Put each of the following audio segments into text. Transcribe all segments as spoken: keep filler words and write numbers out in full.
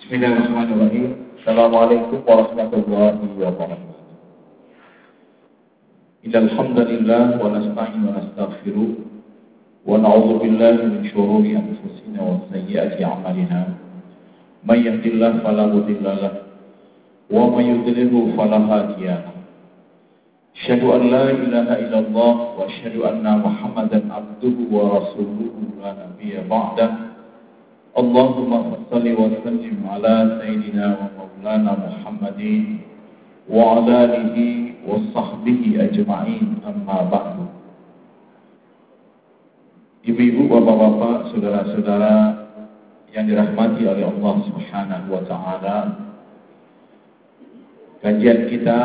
Bismillahirrahmanirrahim. Assalamualaikum warahmatullahi wabarakatuh. Innal hamdalillah wa nasta'inu wa nastaghfiruh wa na'udzu billahi min shururi anfusina wa sayyiati a'malina. May yahdihillahu fala mudilla lahu wa may yudlilhu fala hadiya lahu. Asyhadu an la ilaha illallah wa asyhadu anna Muhammadan abduhu wa rasuluhu la nabiyya ba'dahu. Allahumma salli wa sallim ala sayyidina wa maulana Muhammadin wa ala alihi wa sahbihi ajma'in, amma ba'du. Ibu-ibu, bapak-bapak, saudara-saudara yang dirahmati oleh Allah Subhanahu wa taala, kajian kita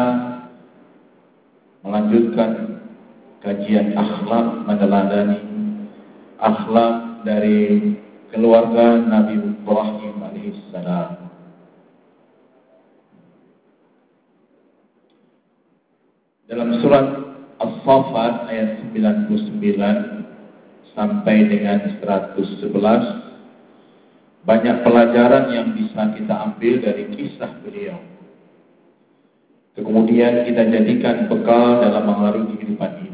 melanjutkan kajian akhlak meneladani akhlak dari keluarga Nabi Ibrahim alaihissalam. Dalam surat As-Saffat ayat sembilan puluh sembilan sampai dengan seratus sebelas, banyak pelajaran yang bisa kita ambil dari kisah beliau. Kemudian kita jadikan bekal dalam mengarungi kehidupan ini.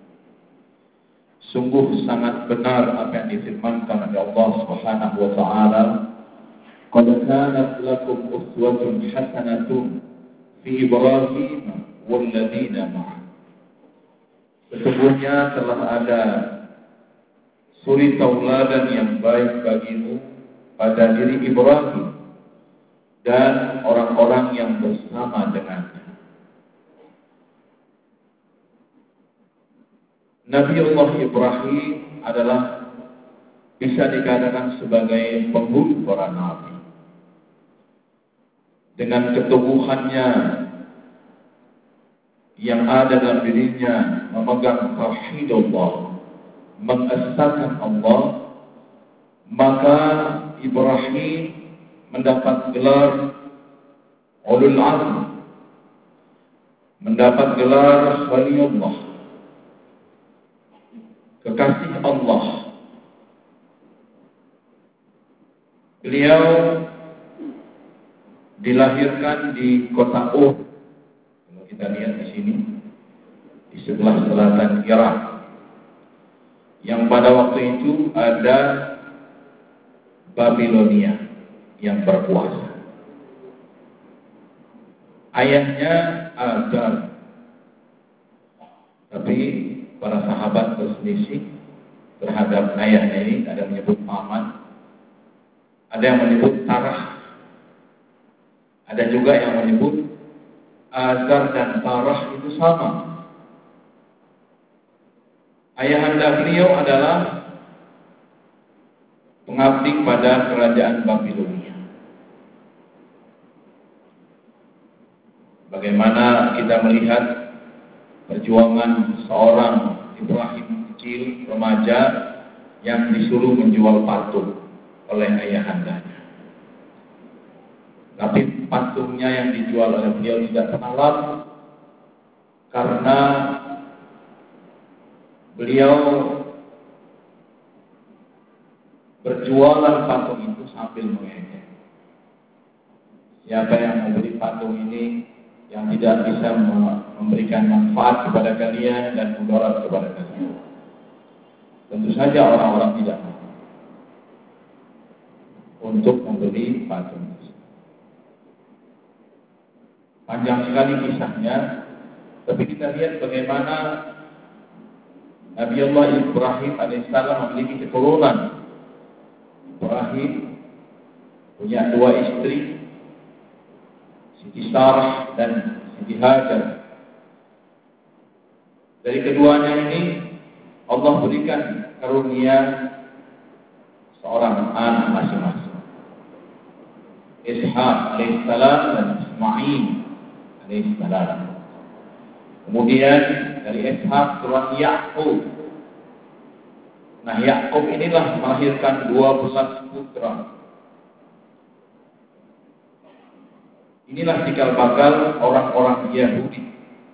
Sungguh sangat benar apa yang difirmankan oleh Allah Subhanahu wa taala, "Qad kanat lakum uswatun hasanatun fi Ibrahim wal ladzina ma'ah." Sesungguhnya telah ada suri tauladan yang baik bagimu pada diri Ibrahim dan orang-orang yang bersama dengannya. Nabi Allah Ibrahim adalah bisa dikatakan sebagai penghulu para nabi. Dengan keteguhannya yang ada dalam dirinya memegang tauhid Allah, mengesahkan Allah, maka Ibrahim mendapat gelar Ulul Azm, mendapat gelar Khalilullah, kekasih Allah. Beliau dilahirkan di kota Uhud. Kalau kita lihat di sini, di sebelah selatan Irak, yang pada waktu itu ada Babilonia yang berkuasa. Ayahnya Azar, tapi para sahabat berselisih terhadap ayahnya ini. Ada yang menyebut paman, ada yang menyebut Tarah, ada juga yang menyebut Azar dan Tarah itu sama. Ayahanda beliau adalah pengabdi pada kerajaan Babilonia. Bagaimana kita melihat perjuangan seorang Ibrahim kecil, remaja, yang disuruh menjual patung oleh ayahandanya. Tapi patungnya yang dijual oleh beliau tidak pernah laku, karena beliau berjualan patung itu sambil mengejek. Siapa yang membeli patung ini yang tidak bisa memberikan manfaat kepada kalian dan mudarat kepada kalian? Tentu saja orang-orang tidak mau untuk membeli patung. Panjang sekali kisahnya, tapi kita lihat bagaimana Nabi Allah Ibrahim alaihissalam memiliki keturunan. Ibrahim punya dua istri, Siti Sarah dan Siti Hajar. Dari keduanya ini Allah berikan karunia seorang anak masing-masing, Ishaq alaihissalam dan Ismail alaihissalam. Kemudian dari Ishaq turun Yakub. Nah, Yakub inilah melahirkan dua belas putra. Inilah cikal bakal orang-orang Yahudi,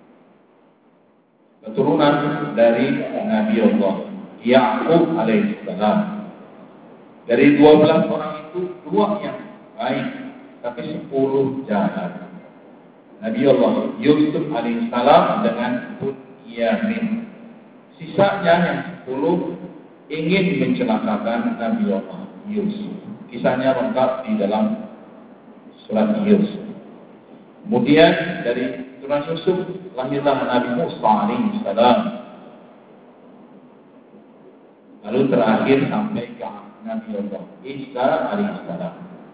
keturunan dari Nabi Allah Yakub alaihissalam. Dari dua belas orang itu, dua yang baik, tapi sepuluh jahat. Nabi Allah Yusuf alaihissalam dengan Bunyamin. Sisanya yang sepuluh ingin mencelakakan Nabi Allah Yusuf. Kisahnya lengkap di dalam surat Yusuf. Kemudian dari keturunan Yusuf lahirlah Nabi Musa alaihissalam. Lalu terakhir sampai ke Nabi Allah Isa alaihissalam.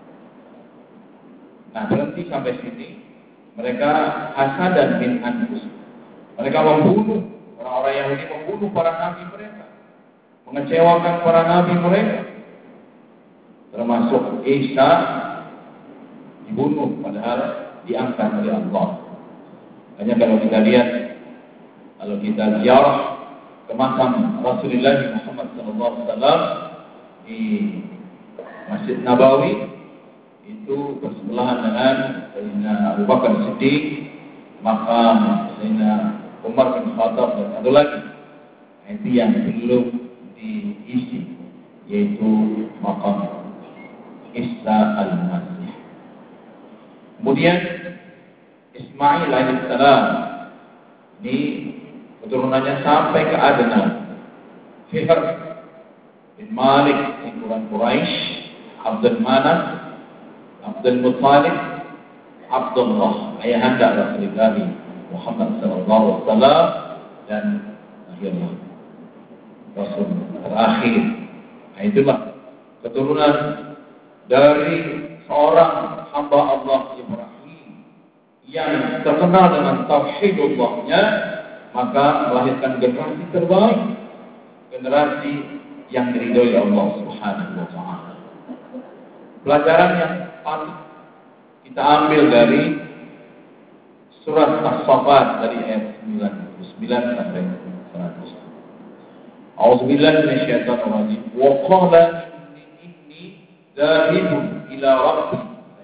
Nah, berhenti sampai sini. Mereka hasadan min anfus. Mereka membunuh orang-orang Yahudi, membunuh para nabi mereka, mengecewakan para nabi mereka, termasuk Isa dibunuh padahal diangkat oleh Allah. Hanya kalau kita lihat, kalau kita ziarah ke makam Rasulullah Muhammad sallallahu alaihi wasallam di Masjid Nabawi, itu bersebelahan dengan Sayyidina Abu Bakar Siddiq, makam Sayyidina Umar bin Khattab, dan satu lagi. Nah, itu yang belum diisi, yaitu makam Isa al-Masih. Kemudian Ismail alaihissalam ini keturunannya sampai ke Adnan. Fihr bin Malik Singkuran Quraisy, Abdul Manaf, Abdul Muttalib, Abdullah, ayahanda Rasulullah Muhammad sallallahu alaihi wasallam, dan akhirnya Rasul terakhir. Nah, itulah keturunan dari seorang hamba Allah Ibrahim yang terkenal dengan tauhidullahnya, maka melahirkan generasi terbaik, generasi yang diridhoi Allah Subhanahu wa taala. Pelajaran yang patut kita ambil dari surat As-Saffat dari ayat sembilan puluh sembilan sampai seratus. A'udzubillahi minasyaitonir rajim. Wa qala inni dzahibun ila rabbi.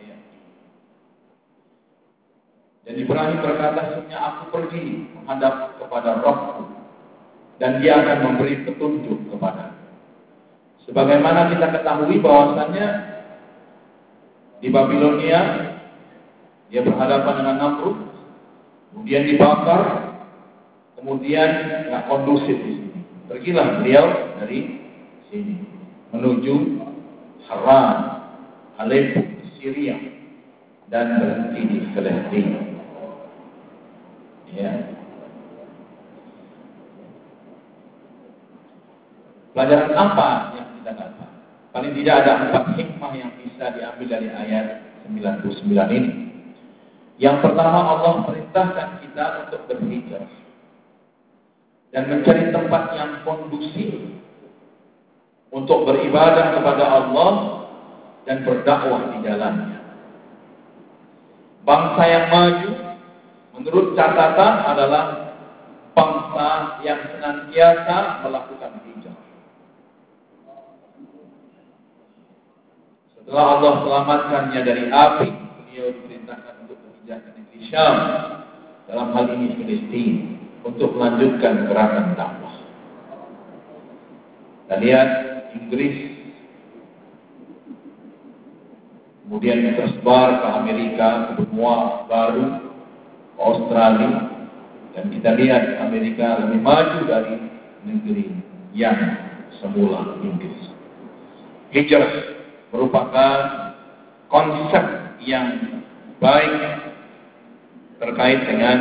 Dan Ibrahim berkata, sesungguhnya aku pergi menghadap kepada Rabbku, dan dia akan memberi petunjuk kepada. Sebagaimana kita ketahui bahwasannya di Babilonia dia berhadapan dengan Namrud, kemudian dibakar, kemudian nggak kondusif di sini. Pergilah beliau dari sini menuju Haran, Aleppo, Syria, dan berhenti di Palestina. Ya. Pelajaran apa yang kita dapat? Paling tidak ada empat hikmah yang bisa diambil dari ayat sembilan puluh sembilan ini. Yang pertama, Allah perintahkan kita untuk berhijrah dan mencari tempat yang kondusif untuk beribadah kepada Allah dan berdakwah di jalannya. Bangsa yang maju menurut catatan adalah bangsa yang senantiasa melakukan hijrah. Setelah Allah selamatkannya dari api, beliau diperintahkan untuk berhijrah ke negeri Syam, dalam hal ini Palestina, untuk melanjutkan gerakan dakwah. Kita lihat Inggris, kemudian tersebar ke Amerika, ke benua baru, ke Australia, dan kita lihat Amerika lebih maju dari negeri yang semula Inggris. Hijrah merupakan konsep yang baik terkait dengan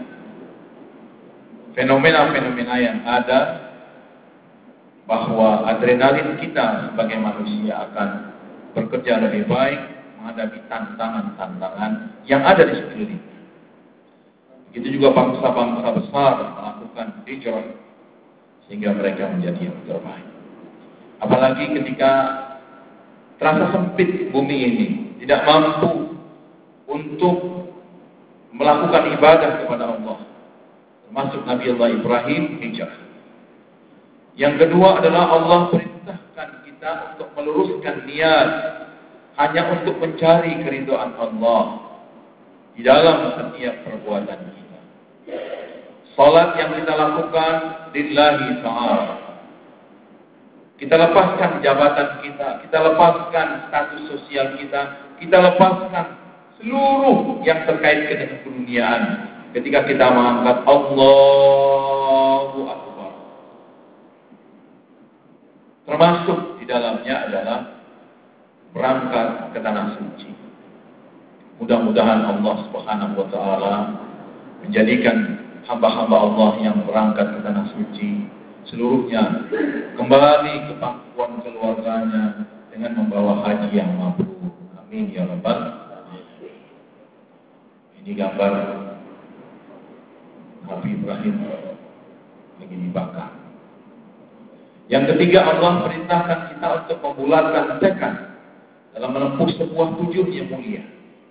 fenomena-fenomena yang ada, bahwa adrenalin kita sebagai manusia akan bekerja lebih baik menghadapi tantangan-tantangan yang ada di sekelilingnya. Begitu juga bangsa-bangsa besar melakukan hijrah sehingga mereka menjadi yang terbaik. Apalagi ketika terasa sempit bumi ini, tidak mampu untuk melakukan ibadah kepada Allah, termasuk Nabi Allah Ibrahim hijrah. Yang kedua adalah Allah perintahkan kita untuk meluruskan niat hanya untuk mencari keridhaan Allah di dalam setiap perbuatan kita. Salat yang kita lakukan lillahi ta'ala. Kita lepaskan jabatan kita, kita lepaskan status sosial kita, kita lepaskan seluruh yang terkait dengan keduniaan ketika kita mengangkat Allahu Akbar. Termasuk di dalamnya adalah berangkat ke tanah suci. Mudah-mudahan Allah Subhanahu wa taala menjadikan hamba-hamba Allah yang berangkat ke tanah suci seluruhnya kembali ke pangkuan keluarganya dengan membawa haji yang mabrur. Amin ya rabbal alamin. Ini gambar Nabi Ibrahim lagi dibakar. Yang ketiga, Allah perintahkan kita untuk membulatkan tekad dalam menempuh sebuah tujuan yang mulia.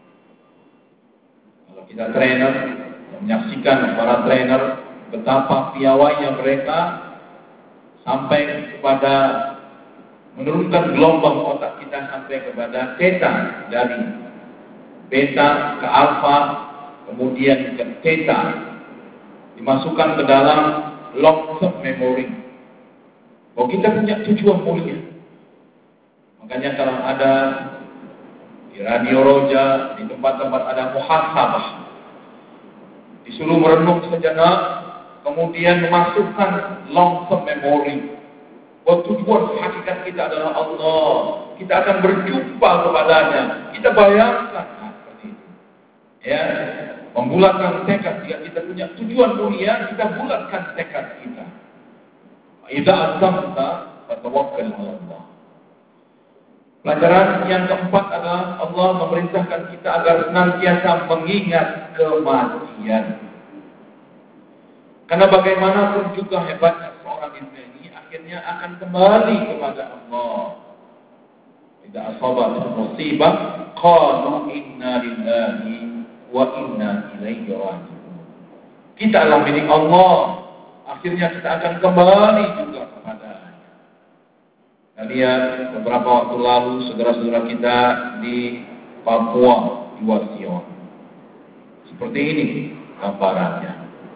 Kalau kita trainer, menyaksikan para trainer betapa piawainya mereka sampai kepada menurunkan gelombang otak kita sampai kepada theta, dari beta ke alfa, kemudian ke theta, dimasukkan ke dalam long term memory. Bahwa kita punya tujuan mulia. Makanya kalau ada di Radio Roja, di tempat-tempat ada muhasabah, disuruh merenung sejenak, kemudian memasukkan long term memory. Bahwa tujuan hakikat kita adalah Allah. Kita akan berjumpa kepadanya. Kita bayangkan nah, seperti itu. Ya, membulatkan tekad. Jika kita punya tujuan mulia, kita bulatkan tekad kita. Idza azamta fatawakkal 'ala Allah. Pelajaran yang keempat adalah Allah memerintahkan kita agar senantiasa mengingat kematian. Karena bagaimanapun juga hebatnya seorang ini akhirnya akan kembali kepada Allah. Idza asabat musibah qalu inna lillahi wa inna ilaihi raji'un. Kita adalah milik Allah. Akhirnya kita akan kembali juga kepada-Nya. Kita lihat beberapa waktu lalu saudara-saudara kita di Papua, di Wasion. Seperti ini gambarannya.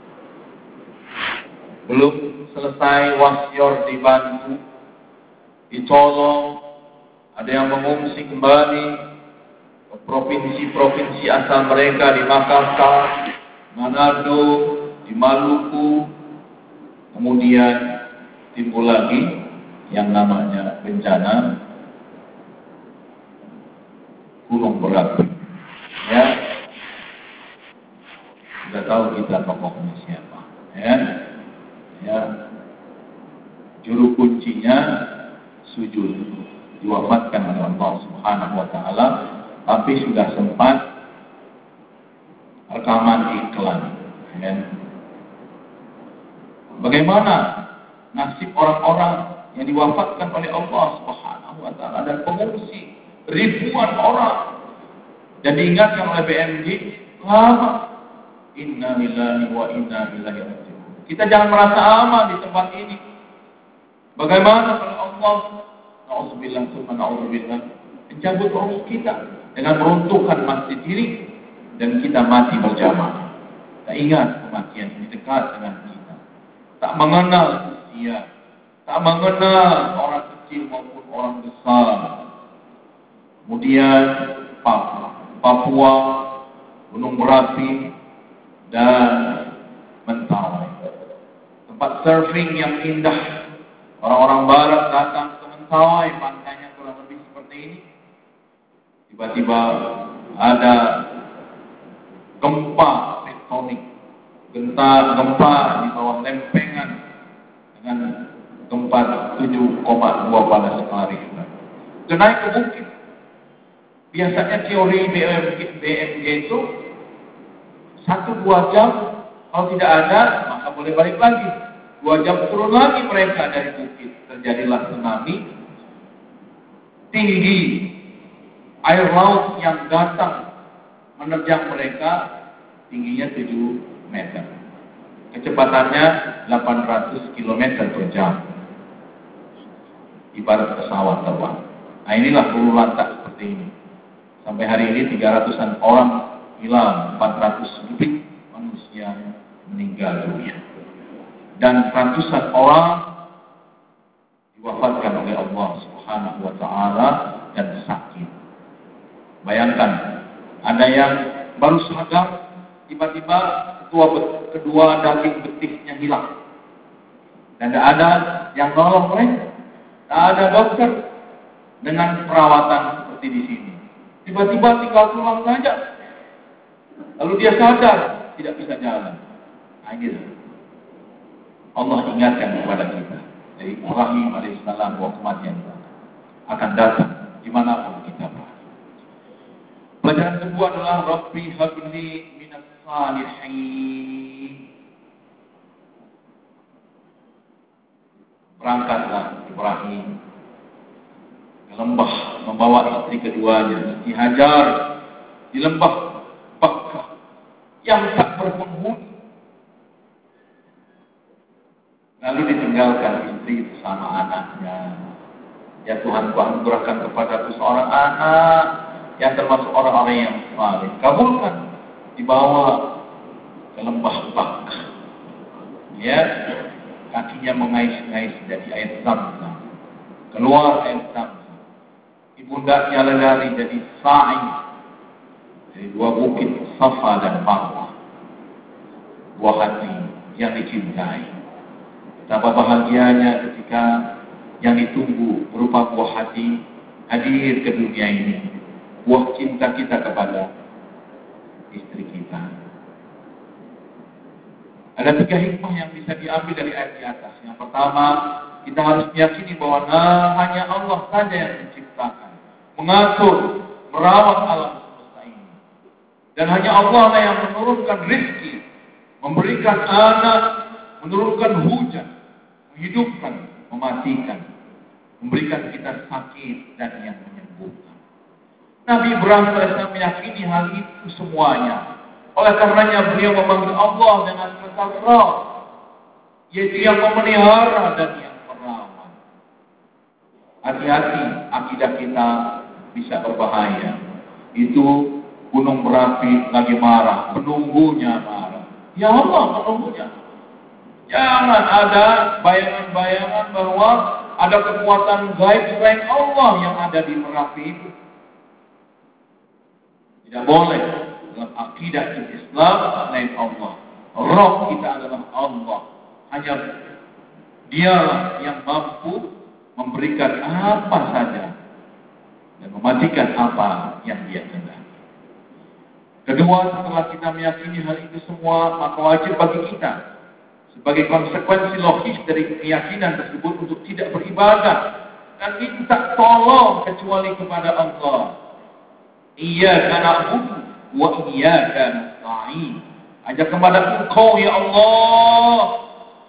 Belum selesai Wasion dibantu, dicolong, ada yang mengungsi kembali ke provinsi-provinsi asal mereka di Makassar, Manado, di Maluku. Kemudian timbul lagi yang namanya bencana gunung berapi. Ya, sudah tahu kita tokohnya siapa. Ya, ya, juru kuncinya sujud, diwafatkan oleh Allah Subhanahu Wa Taala, tapi sudah sempat rekaman iklan. Ya. Bagaimana nasib orang-orang yang diwafatkan oleh Allah Subhanahu wa taala dan pengungsi ribuan orang dan diingatkan oleh B M G, lama inna lillahi wa inna ilaihi raji'un. Kita jangan merasa aman di tempat ini. Bagaimana kalau Allah na'udzubillah tsumma na'udzubillah mencabut roh kita dengan meruntuhkan masjid ini dan kita mati berjamaah. Kita ingat kematian ini dekat dengan kita. Tak mengenal usia, tak mengenal orang kecil maupun orang besar. Kemudian Papua, Gunung Berapi, dan Mentawai. Tempat surfing yang indah. Orang-orang barat datang ke Mentawai, pantainya kurang lebih seperti ini. Tiba-tiba ada gempa tektonik. Gempa, gempa di bawah lempengan dengan gempa tujuh koma dua pada skala Richter. Itu naik ke bukit. Biasanya teori B M G, B M G itu satu dua jam kalau tidak ada maka boleh balik lagi. Dua jam turun lagi mereka dari bukit. Terjadilah tsunami tinggi, air laut yang datang menerjang mereka tingginya tujuh meter. Kecepatannya delapan ratus kilometer per jam. Ibarat pesawat terbang. Nah inilah lulu lantak seperti ini. Sampai hari ini tiga ratusan orang hilang, empat ratus lebih manusia meninggal dunia. Dan ratusan orang diwafatkan oleh Allah Subhanahu wa taala dan sakit. Bayangkan yang baru sadar, tiba-tiba ketua kedua daging betisnya hilang. Dan tidak ada yang nolong mereka. Tidak ada dokter dengan perawatan seperti di sini. Tiba-tiba tinggal tulang saja. Lalu dia sadar, tidak bisa jalan. Nah ini Allah ingatkan kepada kita. Dari Ibrahim alaihissalam bahwa kematian akan datang dimanapun kita berada. Pelajaran kedua adalah Rabbi habli minas salihin. Berangkatlah Ibrahim ke lembah membawa istri keduanya, Siti Hajar, di lembah Bakkah yang tak berpenghuni. Lalu ditinggalkan istri bersama anaknya. Ya Tuhan, Tuhan anugerahkan kepadaku seorang anak yang termasuk orang-orang yang saleh. Kabulkan, dibawa ke lembah Bakkah. Ya, kakinya mengais-ngais dari air Zam-Zam. Keluar air Zam-Zam. Ibundanya lari jadi sa'i dari dua bukit Safa dan Marwah. Buah hati yang dicintai. Betapa bahagianya ketika yang ditunggu berupa buah hati hadir ke dunia ini. Buah cinta kita kepada istri kita. Ada tiga hikmah yang bisa diambil dari ayat di atas. Yang pertama, kita harus meyakini bahwa nah, hanya Allah saja yang menciptakan, mengatur, merawat alam semesta ini. Dan hanya Allah lah yang menurunkan rezeki, memberikan anak, menurunkan hujan, menghidupkan, mematikan, memberikan kita sakit dan yang menyembuhkan. Nabi Ibrahim alaihissalam meyakini hal itu semuanya. Oleh karenanya beliau memanggil Allah dengan kata Rabb, yaitu yang memelihara dan yang merawat. Hati-hati, akidah kita bisa berbahaya. Itu gunung berapi lagi marah, penunggunya marah. Ya Allah, penunggunya. Jangan ada bayangan-bayangan bahwa ada kekuatan gaib selain Allah yang ada di Merapi itu. Tidak boleh. Dalam akidah Islam selain Allah, Rabb kita adalah Allah. Hanya Dialah yang mampu memberikan apa saja dan mematikan apa yang Dia kehendaki. Kedua, setelah kita meyakini hal itu semua, maka wajib bagi kita sebagai konsekuensi logis dari keyakinan tersebut untuk tidak beribadah dan minta tolong kecuali kepada Allah. Iyyaka na'budu wa iyyaka nasta'in. Hanya kepada Engkau ya Allah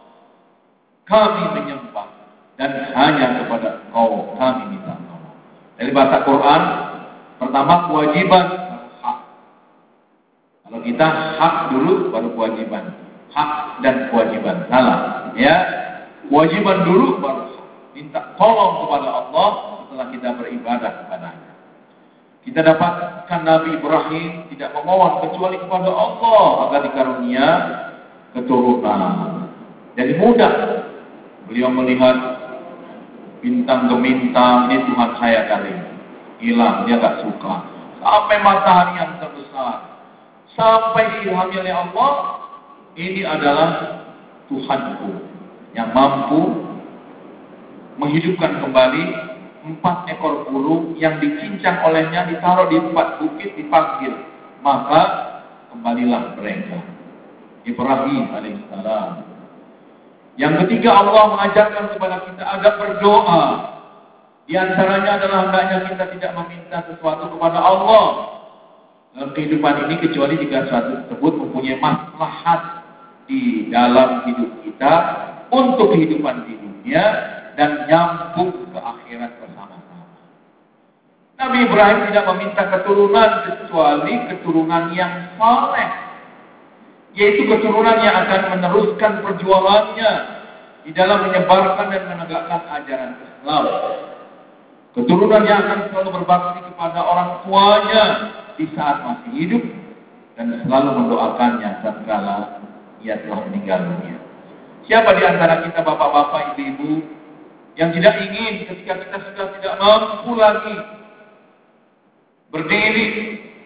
kami menyembah dan hanya kepada Engkau kami minta tolong. Dari bahasa Quran, pertama kewajiban baru hak. Kalau kita hak dulu baru kewajiban. Hak dan kewajiban salah. Ya, kewajiban dulu baru hak. Minta tolong kepada Allah setelah kita beribadah kepadanya. Kita dapatkan Nabi Ibrahim tidak memohon kecuali kepada Allah agar dikarunia keturunan. Jadi mudah beliau melihat bintang gemintang, ini Tuhan saya kali ini. Hilang, dia gak suka. Sampai matahari yang terbesar, sampai diilhami oleh Allah, ini adalah Tuhanku yang mampu menghidupkan kembali empat ekor burung yang dicincang olehnya, ditaruh di empat bukit, dipanggil, maka kembalilah mereka. Ibrahim alaihissalam. Yang ketiga, Allah mengajarkan kepada kita agar berdoa. Di antaranya adalah hendaknya kita tidak meminta sesuatu kepada Allah dalam kehidupan ini kecuali jika sesuatu tersebut mempunyai maslahat di dalam hidup kita untuk kehidupan di dunia dan nyambung ke akhirat bersama-sama. Nabi Ibrahim tidak meminta keturunan kecuali keturunan yang saleh, yaitu keturunan yang akan meneruskan perjuangannya di dalam menyebarkan dan menegakkan ajaran Islam. Keturunan yang akan selalu berbakti kepada orang tuanya di saat masih hidup dan selalu mendoakannya tatkala ia telah meninggal dunia. Siapa di antara kita bapak-bapak, ibu-ibu yang tidak ingin ketika kita sudah tidak mampu lagi berdiri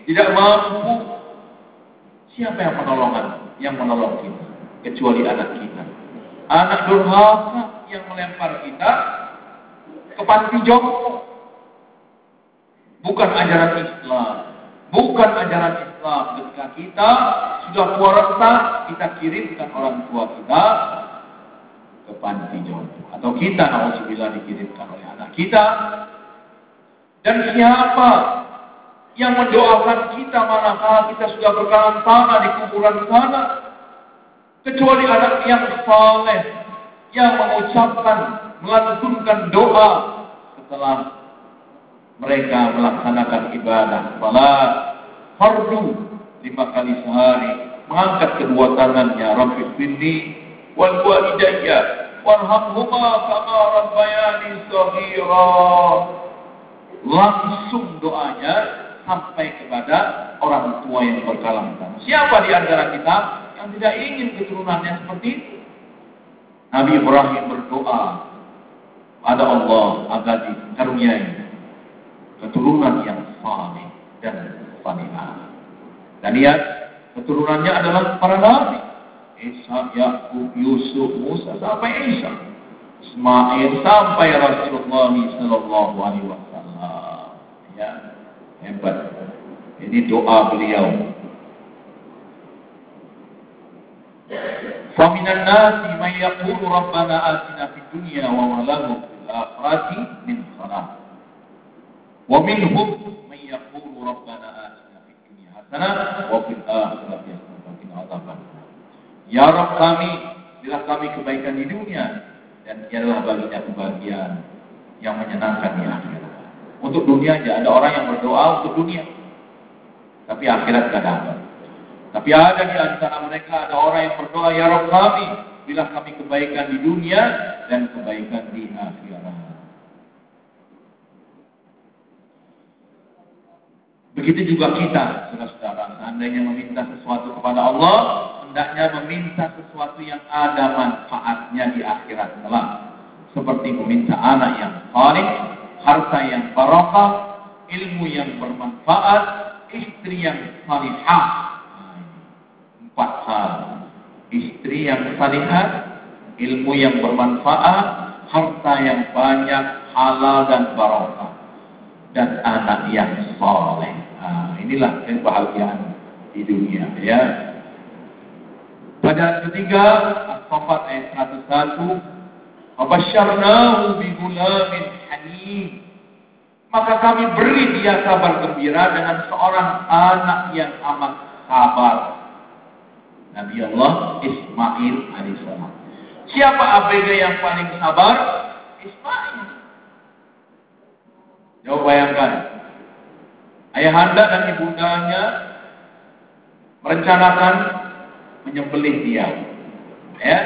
tidak mampu, siapa yang menolong yang menolong kita kecuali anak kita? Anak durhaka yang melempar kita ke panti jompo. Bukan ajaran Islam, bukan ajaran Islam. Ketika kita sudah tua renta, kita kirimkan orang tua kita ke panti jompo, atau kita nauzubillah dikirimkan oleh anak kita. Dan siapa yang mendoakan kita manakala kita sudah berkalang tanah di kuburan sana, kecuali anak yang saleh yang mengucapkan, melantunkan doa setelah mereka melaksanakan ibadah salat fardu lima kali sehari, mengangkat kedua tangannya, Rabbi firli wal walidayya warhamhuma kama rabbayani shaghira. Langsung doanya sampai kepada orang tua yang berkalang tanah. Siapa di antara kita yang tidak ingin keturunannya seperti itu? Nabi Ibrahim berdoa pada Allah agar dikaruniai keturunan yang saleh dan salihah. Dan lihat, keturunannya adalah para nabi, Isa, Yakub, Yusuf, Musa sampai Isa, Ismail sampai Rasulullah sallallahu alaihi wasallam. Ya, hebat. Ini doa beliau. Faminan nasi may yaqulu rabbana atina fid dunya wa ma lahu fil akhirati min khalaq. Wa minhum may yaqulu rabbana atina fid dunya hasanah wa fil akhirati hasanah wa qina adzaban. Ya Rabb kami, berilah kami kebaikan di dunia dan biarlah baginya kebahagiaan yang menyenangkan di akhirat. Untuk dunia aja ada orang yang berdoa untuk dunia, tapi akhirat tidak dapat. Tapi ada di antara mereka ada orang yang berdoa, ya Rabb kami, berilah kami kebaikan di dunia dan kebaikan di akhirat. Begitu juga kita, saudara-saudara, seandainya meminta sesuatu kepada Allah, hendaknya meminta sesuatu yang ada manfaatnya di akhirat kelak, seperti meminta anak yang saleh, harta yang barakah, ilmu yang bermanfaat, istri yang salihah. Empat hal: istri yang salihah, ilmu yang bermanfaat, harta yang banyak, halal dan barakah, dan anak yang saleh. Nah, inilah kebahagiaan di dunia, ya. Pada ketiga, As-Saffat ayat seratus satu, "Wabasyarnahu bi ghulamin halim." Maka kami beri dia kabar gembira dengan seorang anak yang amat sabar. Nabi Allah Ismail alaihissalam. Siapa A B G yang paling sabar? Ismail. Coba bayangkan, ayahanda dan ibundanya merencanakan menyembelih dia. Ya.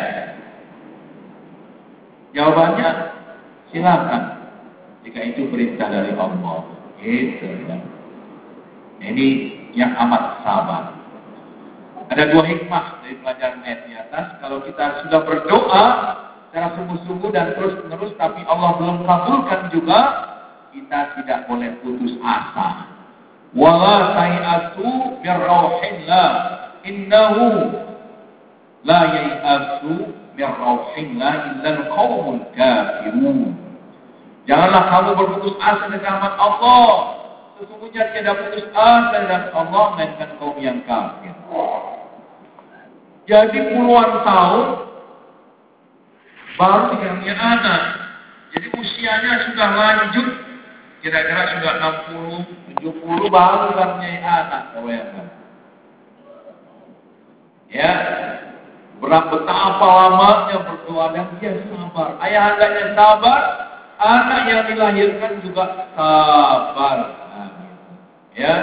Jawabannya silakan, jika itu perintah dari Allah. Gitu ya. Ini yang amat sabar. Ada dua hikmah dari pelajaran ayat di atas. Kalau kita sudah berdoa secara sungguh-sungguh dan terus-menerus, tapi Allah belum kabulkan juga, kita tidak boleh putus asa. Wala ta'iatu min rauhillah, innahu la yai'asu min rauhillah illa al-qaumul kafirun. Janganlah kamu berputus asa dari rahmat Allah. Sesungguhnya tiada putus asa dari rahmat Allah melainkan kaum yang kafir. Jadi puluhan tahun baru dikaruniai anak. Jadi usianya sudah lanjut, kira-kira sudah enam puluh, tujuh puluh baru dikaruniai anak. Ya, berapa betapa lamanya berdoa dan dia sabar. Ayahandanya sabar, anak yang dilahirkan juga sabar. Ya,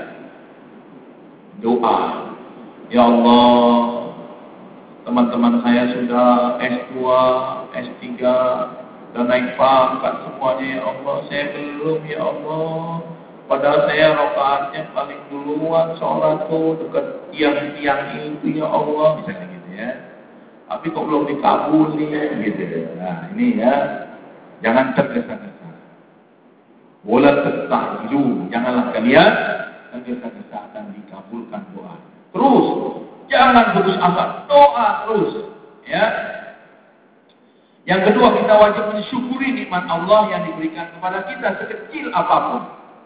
doa. Ya Allah, teman-teman saya sudah S dua, S tiga, dan naik pangkat semuanya, ya Allah. Saya belum, ya Allah. Padahal saya rakaatnya paling duluan, sholat tuh dekat tiang-tiang itu, ya Allah. Misalnya gitu ya. Tapi kok belum dikabuli, gitu. Nah ini ya, jangan tergesa-gesa. Wala tastajilu, janganlah kalian tergesa-gesa akan dikabulkan doa. Terus, jangan putus asa, doa terus. Ya. Yang kedua, kita wajib mensyukuri nikmat Allah yang diberikan kepada kita sekecil apapun.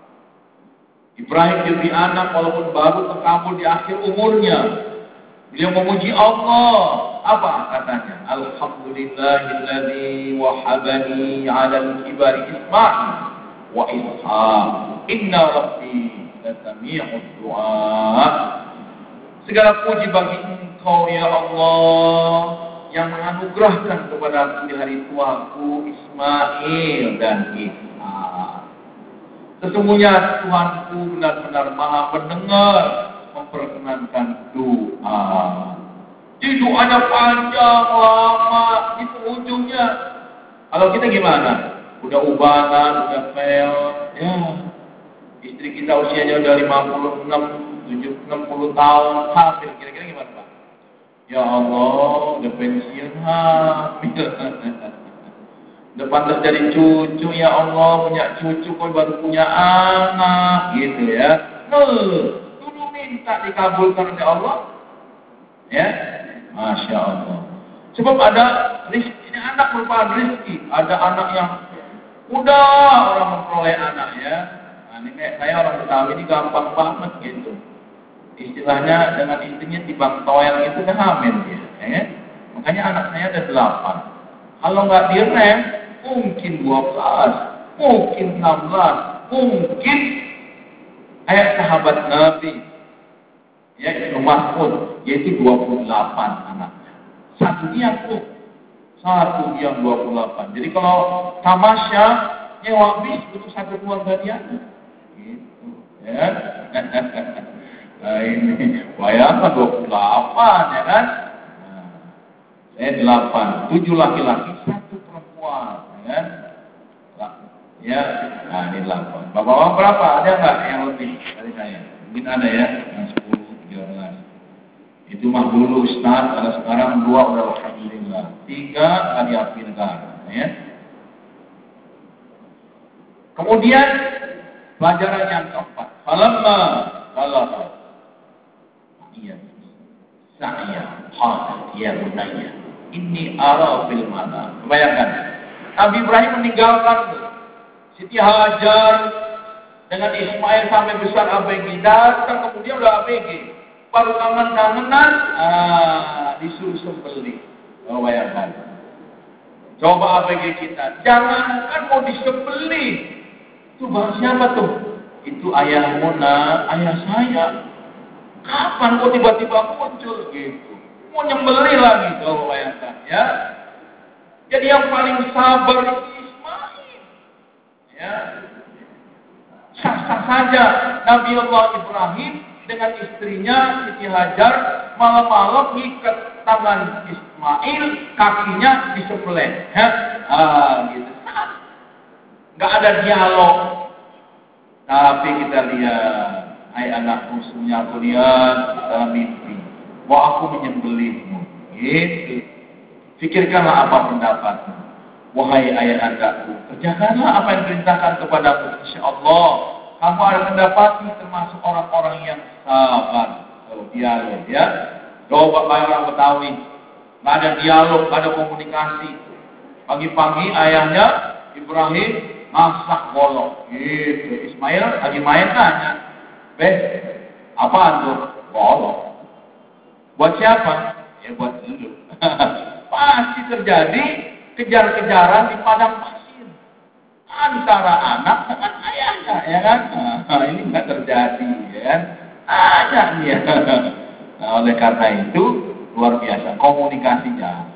Ibrahim diberi anak walaupun baru terkabul di akhir umurnya. Beliau memuji Allah. Apa katanya? Alhamdulillahilladzi wahabani 'alal kibari Ismail wa Ishaq. Inna rabbi lasami'ud du'a. Segala puji bagi Engkau ya Allah yang menganugerahkan kepada aku di hari tuaku Ismail dan Ishak. Sesungguhnya Tuhanku benar-benar Maha mendengar memperkenankan doa. Jadi doanya panjang, lama, itu ujungnya. Kalau kita gimana? Udah ubanan, udah fail, ya. Istri kita usianya udah lima puluh enam, tujuh puluh, enam puluh tahun, hamil. Kira-kira gimana, Pak? Ya Allah, udah pensiun hamil. Udah pantas jadi cucu, ya Allah, punya cucu kok baru punya anak, gitu ya. Nuh, dulu minta dikabulkan oleh Allah, ya, Masya Allah. Sebab ada rezeki, ini anak merupakan rezeki. Ada anak yang mudah orang memperoleh anak, ya. Nah, ini kayak saya orang Betawi ini gampang banget gitu. Istilahnya dengan istrinya tibang toel itu kan hamil dia, ya. Makanya anak saya ada delapan. Kalau nggak direm, mungkin dua belas, mungkin enam belas, mungkin kayak sahabat Nabi, ya, Ibnu Mas'ud, yaitu dua puluh delapan anaknya. Satu dia tuh, satu dia dua puluh delapan. Jadi kalau tamasya, nyewa bis untuk satu keluarga dia, gitu, ya. Nah ini, bayangkan dua puluh delapan, ya kan? Nah, saya delapan, tujuh laki-laki, satu perempuan, ya. Ya, nah ini delapan. Bapak-bapak berapa? Ada nggak yang lebih dari saya? Mungkin ada ya, yang sepuluh, tiga belas. Itu mah dulu Ustaz, kalau sekarang dua udah alhamdulillah. Tiga kali api negara, ya. Kemudian pelajaran yang keempat. Falamma balagha iya saya qala ya bunayya inni ara fil manam. Bayangkan, Nabi Ibrahim meninggalkan Siti Hajar dengan Ismail sampai besar A B G, datang kemudian udah A B G, baru kangen-kangenan, ah, disuruh sembelih. Oh, bayangkan. Coba A B G kita, jangankan mau disembelih, itu bang siapa tuh? Itu ayahmu, nak, ayah saya. Kapan kok tiba-tiba muncul gitu? Mau nyembelih lagi, coba bayangkan, ya. Jadi yang paling sabar itu Ismail, ya. Sah-sah saja Nabi Allah Ibrahim dengan istrinya Siti Hajar malam-malam ikat tangan Ismail, kakinya disembelih, ya. Ah, gitu. Nggak ada dialog. Tapi kita lihat, hai anakku, semuanya aku lihat dalam mimpi, bahwa aku menyembelihmu. Gitu. Fikirkanlah apa pendapatmu. Wahai ayah andaku, kerjakanlah apa yang diperintahkan kepadamu. Insya Allah, kamu akan mendapati termasuk orang-orang yang sabar. Kalau dialog, ya. Coba kayak orang Betawi, nggak ada dialog, nggak ada komunikasi. Pagi-pagi ayahnya Ibrahim masak bolong, gitu. Ismail lagi main tanya, Beh, apaan tuh? Bolong. Buat siapa? Ya buat lu. Pasti terjadi kejar-kejaran di padang pasir antara anak dengan ayahnya, ya kan? Nah, ini nggak terjadi, ya kan? Ada dia. Nah, oleh karena itu luar biasa komunikasinya.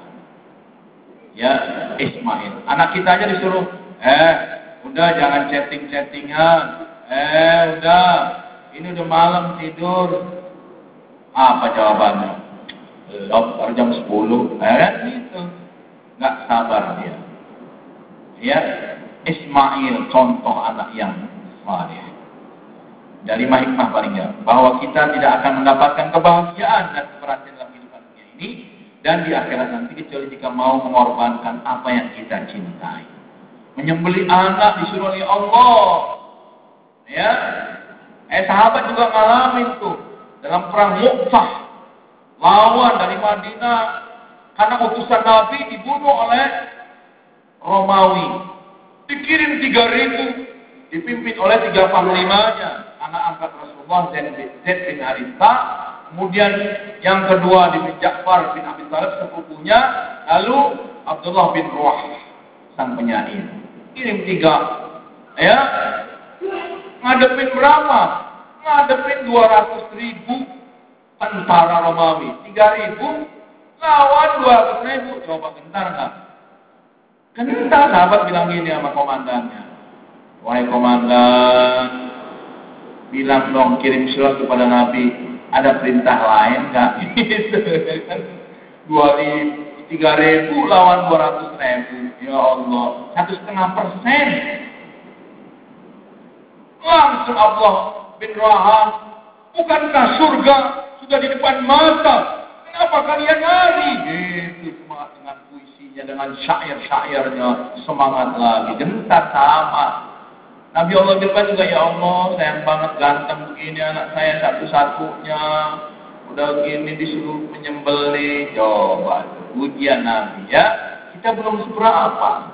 Ya, Ismail. Anak kita aja disuruh, eh, udah jangan chatting-chattingan. Eh, udah. Ini udah malam tidur. Apa jawabannya? Belum, baru jam sepuluh. Eh, kan gitu. Nggak sabar dia. Ya, Ismail contoh anak yang saleh. Dari hikmah paling ya, bahwa kita tidak akan mendapatkan kebahagiaan dan keberhasilan dalam kehidupan dunia ini dan di akhirat nanti kecuali jika mau mengorbankan apa yang kita cintai. Menyembelih anak disuruh oleh Allah. Ya. Eh sahabat juga ngalamin tuh dalam perang Mu'tah, lawan dari Madinah karena utusan Nabi dibunuh oleh Romawi. Dikirim tiga ribu, dipimpin oleh tiga panglimanya, anak angkat Rasulullah Zaid bin, Zaid bin Haritha, kemudian yang kedua di Ja'far bin Abi Thalib sepupunya, lalu Abdullah bin Ruwah sang penyair. Kirim tiga, ya, ngadepin berapa? Ngadepin dua ratus ribu tentara Romawi, tiga ribu lawan dua ratus ribu, coba gentar nggak? Gentar. Sahabat bilang gini sama komandannya, wahai komandan, bilang dong kirim surat kepada Nabi, ada perintah lain nggak? Gitu. Dua ribu, tiga ribu lawan dua ratus ribu, ya Allah, satu setengah persen. Langsung Allah bin Ruwah, bukankah surga sudah di depan mata? Kenapa kalian lari? Gitu, semangat dengan puisinya, dengan syair-syairnya, semangat lagi, gentar sama. Nabi Allah bilang juga, ya Allah, sayang banget ganteng begini anak saya satu-satunya, udah gini disuruh menyembelih. Coba tuh, ujian Nabi ya, kita belum seberapa.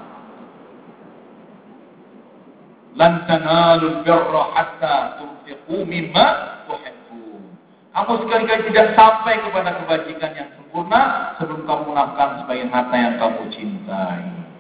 Lan tanalul birra hatta tunfiqu mimma tuhibbun. Kamu sekali-kali tidak sampai kepada kebajikan yang sempurna sebelum kamu nafkahkan sebagian harta yang kamu cintai.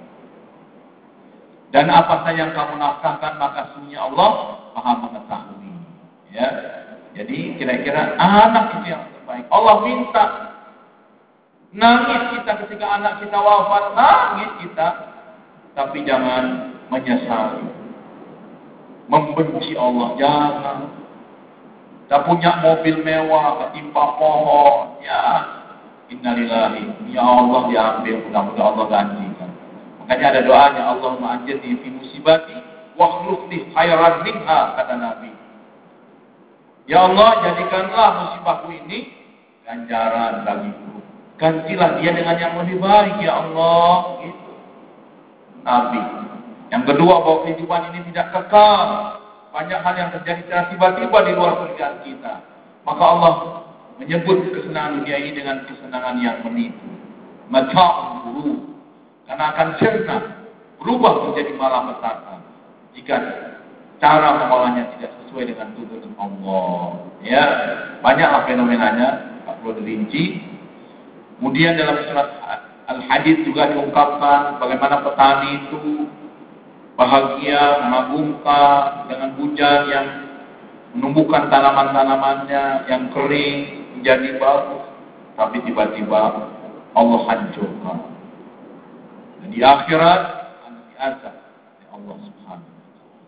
Dan apa saja yang kamu nafkahkan maka sungguhnya Allah Maha mengetahui. Ya. Jadi kira-kira anak itu yang terbaik. Allah minta nangis kita ketika anak kita wafat, nangis kita, tapi jangan menyesali. Membenci Allah, jangan. Tak punya mobil mewah, ketimpa pohon, ya innalillahi, ya Allah diambil, mudah-mudahan Allah gantikan. Makanya ada doanya, Allahumma ajirni fi musibati wa akhlifni khairan minha, kata Nabi. Ya Allah, jadikanlah musibahku ini ganjaran bagiku. Gantilah dia dengan yang lebih baik, ya Allah. Gitu. Nabi. Yang kedua, bahwa kehidupan ini tidak kekal. Banyak hal yang terjadi secara tiba-tiba di luar kerjaan kita. Maka Allah menyebut kesenangan dunia ini dengan kesenangan yang menipu. Mata'un ghurur. Karena akan sirna, berubah menjadi malapetaka jika cara mengolahnya tidak sesuai dengan tuntunan Allah. Ya, banyaklah fenomenanya, tak perlu dirinci. Kemudian dalam surat Al-Hadid juga diungkapkan bagaimana petani itu bahagia, mengagumkan dengan hujan yang menumbuhkan tanaman-tanamannya yang kering menjadi bagus, tapi tiba-tiba Allah hancurkan. Dan di akhirat akan diazab oleh Allah Subhanahu wa taala.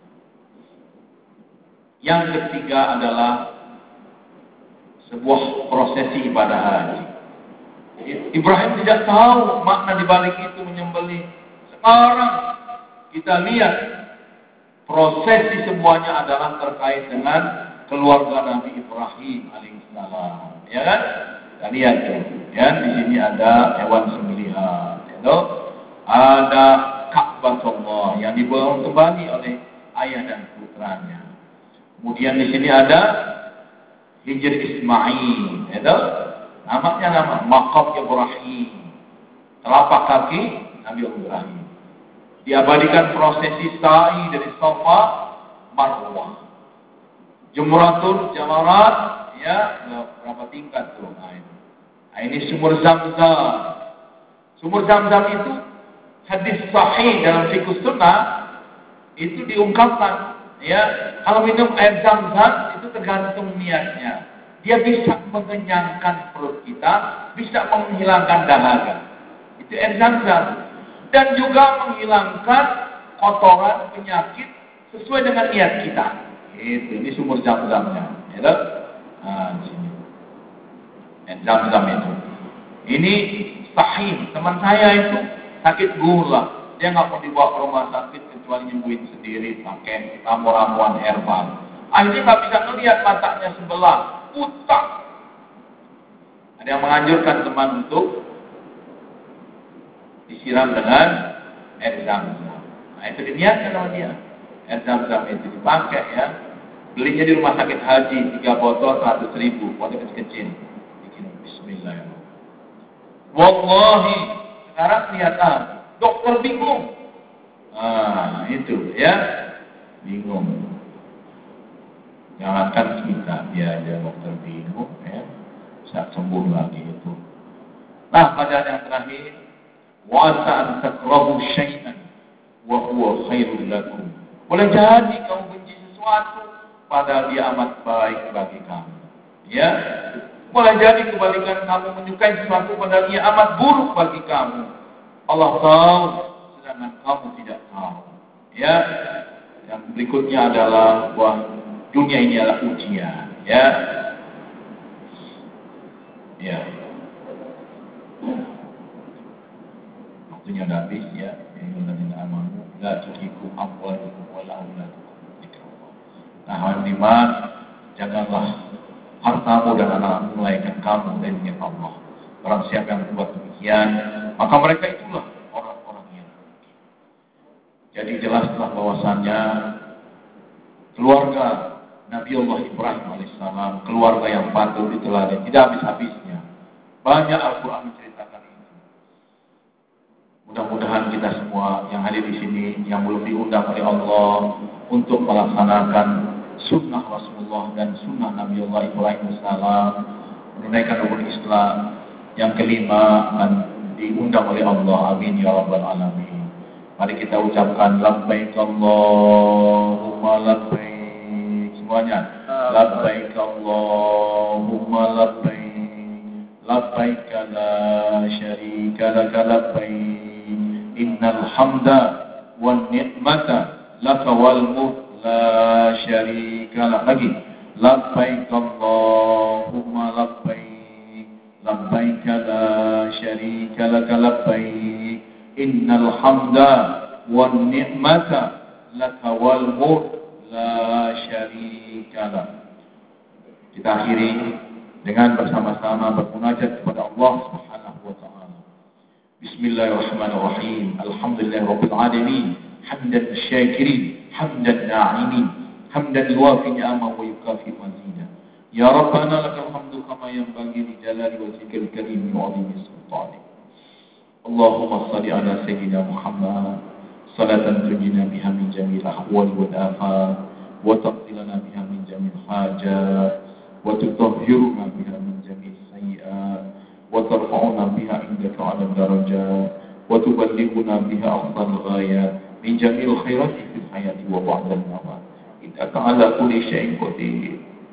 Yang ketiga adalah sebuah prosesi ibadah haji. Ibrahim tidak tahu makna dibalik itu menyembelih. Sekarang kita lihat prosesi semuanya adalah terkait dengan keluarga Nabi Ibrahim alaihissalam, ya kan? Kita lihat tuh, ya di sini ada hewan sembelihan, ya, ada Ka'batullah yang dibangun kembali oleh ayah dan putranya. Kemudian di sini ada Hijr Ismail, ya, namanya nama Maqam Ibrahim, telapak kaki Nabi Ibrahim. Diabadikan prosesi sa'i dari Safa Marwah. Jumratul Jamarat, ya, berapa tingkat tuh? Nah ini, nah, ini sumur Zam-Zam. Sumur Zam-Zam itu hadis sahih dalam fikih sunnah itu diungkapkan, ya, kalau minum air Zam-Zam itu tergantung niatnya. Dia bisa mengenyangkan perut kita, bisa menghilangkan dahaga. Itu air Zam-Zam. Dan juga menghilangkan kotoran, penyakit sesuai dengan niat kita. Itu, ini sumur Zam-Zamnya, ya. Nah, di sini. Dan Zam-Zam itu. Ini sahih. Teman saya itu sakit gula, dia nggak mau dibawa ke rumah sakit kecuali nyembuhin sendiri pakai ramuan-ramuan herbal. Akhirnya nggak bisa melihat matanya sebelah, buta. Ada yang menganjurkan teman untuk disiram dengan air Zam-Zam. Nah itu diniatkan sama dia. Air Zam-Zam itu dipakai, ya. Belinya di rumah sakit haji, tiga botol seratus ribu, botol kecil-kecil. Bikin bismillahirrahmanirrahim. Wallahi, sekarang lihat ah, dokter bingung. Ah, itu ya, bingung. Jangankan kita, dia aja dokter bingung ya, bisa sembuh lagi itu. Nah, pada yang terakhir, wasa an takrahu syai'an wa huwa khairul lakum. Boleh jadi kamu benci sesuatu padahal dia amat baik bagi kamu. Ya. Boleh jadi kebalikan kamu menyukai sesuatu padahal dia amat buruk bagi kamu. Allah tahu sedangkan kamu tidak tahu. Ya. Yang berikutnya adalah bahwa dunia ini adalah ujian, ya. Ya. Waktunya udah habis ya. Yang amanu la tuhikum amwalukum wala auladukum. Nah, lima, janganlah hartamu dan anak-anakmu melainkan kamu dan niat Allah. Barang siapa yang berbuat demikian, maka mereka itulah orang-orang yang rugi. Jadi jelaslah bahwasannya keluarga Nabi Allah Ibrahim alaihissalam, keluarga yang patut diteladani, tidak habis-habisnya. Banyak Al-Quran menceritakan ini. Mudah-mudahan kita semua yang hadir di sini, yang belum diundang oleh Allah untuk melaksanakan sunnah Rasulullah dan sunnah Nabi Allah Ibrahim alaihissalam, menunaikan rukun Islam. Yang kelima akan diundang oleh Allah. Amin ya rabbal alamin. Mari kita ucapkan labbaik Allahumma labbaik. Semuanya labbaik Allahumma labbaik. Labbaik la syarika laka labbaik. Innal hamda wan ni'mata laka wal mulk la syarika lah. Lagi labbaik Allahumma labbaik. Labbaik la syarika laka labbaik. Innal hamda wan ni'mata laka wal mulk la syarika lah. Kita akhiri dengan bersama-sama bermunajat kepada Allah Subhanahu wa taala. Bismillahirrahmanirrahim. Alhamdulillahirabbil alamin. Hamdan syakirin. حمدا ناعمين حمدا يوافي نعمه ويكافئ مزيدا يا ربنا لك الحمد كما ينبغي لجلال وجهك الكريم وعظيم سلطانك اللهم صل على سيدنا محمد صلاة تنجينا بها من جميع الأحوال والآفات وتقضي لنا بها من جميع الحاجات وتطهرنا بها من جميع السيئات وترفعنا بها عندك على الدرجات وتبلغنا بها أفضل الغايات min jamil khairati fil hayati wa ba'dal mamat. Innaka ala kulli syai'in qadir.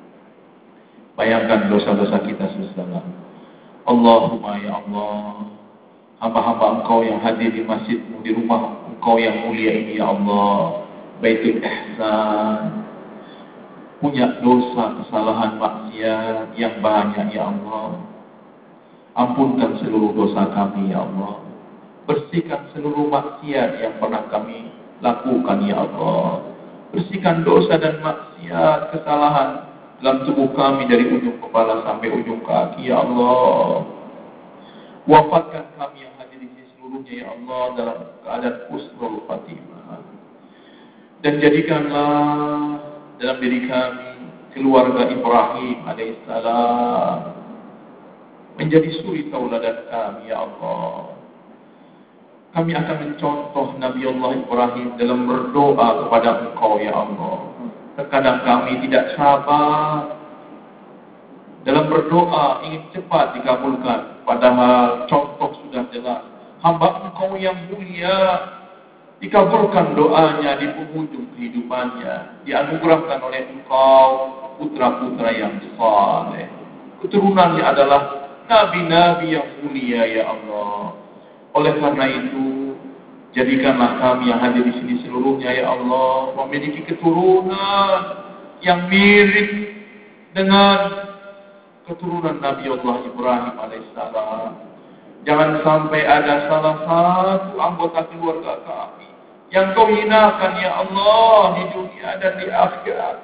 Bayangkan dosa-dosa kita sesama. Allahumma ya Allah, hamba-hamba Engkau yang hadir di masjidmu, di rumah Engkau yang mulia ini ya Allah, Baitul Ihsan, punya dosa, kesalahan, maksiat yang banyak ya Allah. Ampunkan seluruh dosa kami ya Allah. Bersihkan seluruh maksiat yang pernah kami lakukan ya Allah. Bersihkan dosa dan maksiat, kesalahan dalam tubuh kami dari ujung kepala sampai ujung kaki ya Allah. Wafatkan kami yang hadir di sini seluruhnya ya Allah dalam keadaan husnul khatimah. Dan jadikanlah dalam diri kami keluarga Ibrahim alaihissalam menjadi suri tauladan kami ya Allah. Kami akan mencontoh Nabi Allah Ibrahim dalam berdoa kepada Engkau ya Allah. Terkadang kami tidak sabar dalam berdoa, ingin cepat dikabulkan, padahal contoh sudah jelas. Hamba Engkau yang mulia dikabulkan doanya di penghujung kehidupannya, dianugerahkan oleh Engkau putra-putra yang saleh. Keturunannya adalah nabi-nabi yang mulia ya Allah. Oleh karena itu, jadikanlah kami yang hadir di sini seluruhnya ya Allah memiliki keturunan yang mirip dengan keturunan Nabi Allah Ibrahim alaihissalam. Jangan sampai ada salah satu anggota keluarga kami yang Kau hinakan ya Allah di dunia dan di akhirat.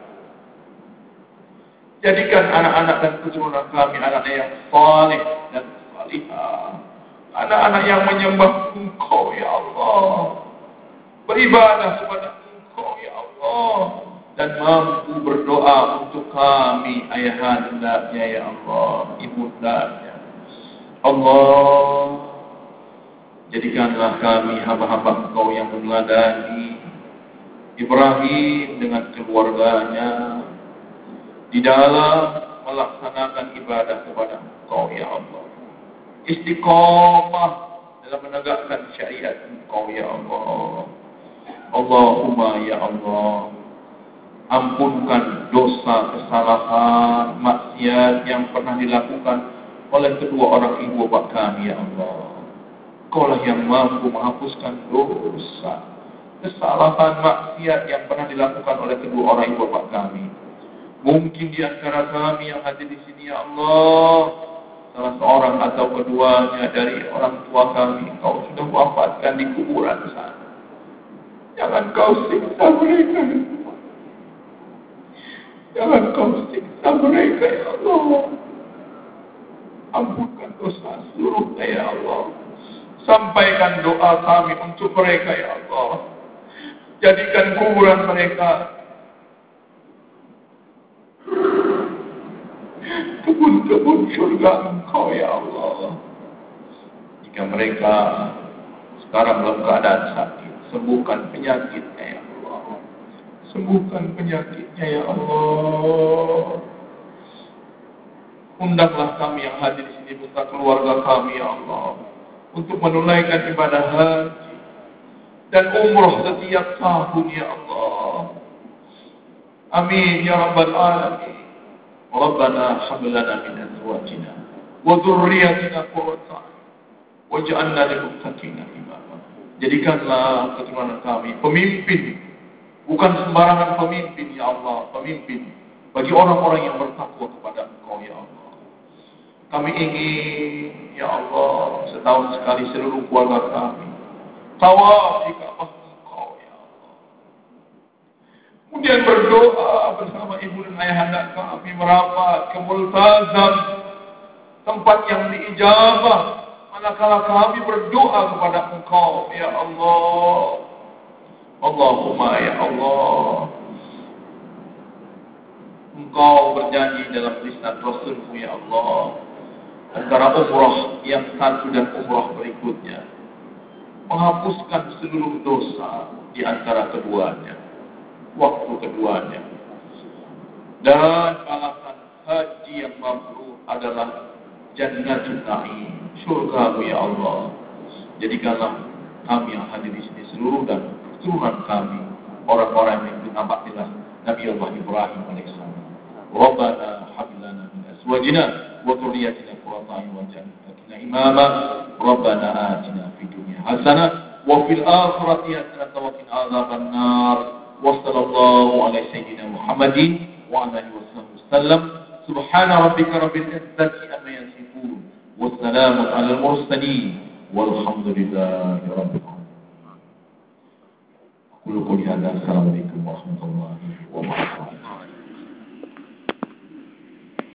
Jadikan anak-anak dan keturunan kami anak-anak yang saleh dan salihah. Anak-anak yang menyembah Engkau ya Allah, beribadah kepada Engkau ya Allah, dan mampu berdoa untuk kami ayahandanya ya Allah, ibundanya. Allah, jadikanlah kami hamba-hamba Engkau yang meneladani Ibrahim dengan keluarganya di dalam melaksanakan ibadah kepada Engkau ya Allah. Istiqomah dalam menegakkan syariat Engkau ya Allah. Allahumma ya Allah, ampunkan dosa, kesalahan, maksiat yang pernah dilakukan oleh kedua orang ibu bapak kami ya Allah. Kaulah yang mampu menghapuskan dosa, kesalahan, maksiat yang pernah dilakukan oleh kedua orang ibu bapak kami. Mungkin di antara kami yang hadir di sini ya Allah, salah seorang atau keduanya dari orang tua kami Kau sudah wafatkan di kuburan sana. Jangan Kau siksa mereka. Jangan Kau siksa mereka ya Allah. Ampunkan dosa seluruhnya ya Allah. Sampaikan doa kami untuk mereka ya Allah. Jadikan kuburan mereka kebun-kebun surga Engkau ya Allah. Jika mereka sekarang dalam keadaan sakit, sembuhkan penyakitnya ya Allah. Sembuhkan penyakitnya ya Allah. Undanglah kami yang hadir di sini beserta keluarga kami ya Allah, untuk menunaikan ibadah haji dan umrah setiap tahun ya Allah. Amin ya rabbal alamin. Rabbana hab lana min azwajina wa dhurriyyatina qurrata a'yun waj'alna lil muttaqina imama. Jadikanlah keturunan kami pemimpin, bukan sembarangan pemimpin ya Allah, pemimpin bagi orang-orang yang bertakwa kepada Engkau ya Allah. Kami ingin ya Allah setahun sekali seluruh keluarga kami tawaf di Ka'bah Engkau ya Allah. Kemudian berdoa bersama ibu dan ayahanda kami merapat ke Multazam, tempat yang diijabah manakala kami berdoa kepada Engkau ya Allah. Allahumma ya Allah, Engkau berjanji dalam lisan Rasul-Mu ya Allah, antara umrah yang satu dan umrah berikutnya menghapuskan seluruh dosa di antara keduanya, waktu keduanya. Dan balasan haji yang mabrur adalah Jannatul Na'im, surga-Mu ya Allah. Jadikanlah kami yang hadir di sini seluruh dan keturunan kami orang-orang yang dinamatilah Nabi Allah Ibrahim alaihissalam. Rabbana hab lana min azwajina wa dhurriyyatina qurrata a'yun waj'alna lil muttaqina imama. Rabbana atina fid dunya hasanah wa fil akhirati hasanah wa qina adzaban nar. Wa sallallahu ala sayyidina Muhammadin wa ala alihi wasallam. Subhana rabbika rabbil izzati amma yasifun wa salamun alal mursalin walhamdulillahi rabbil alamin. Qul qul hadza. Assalamualaikum warahmatullahi wabarakatuh.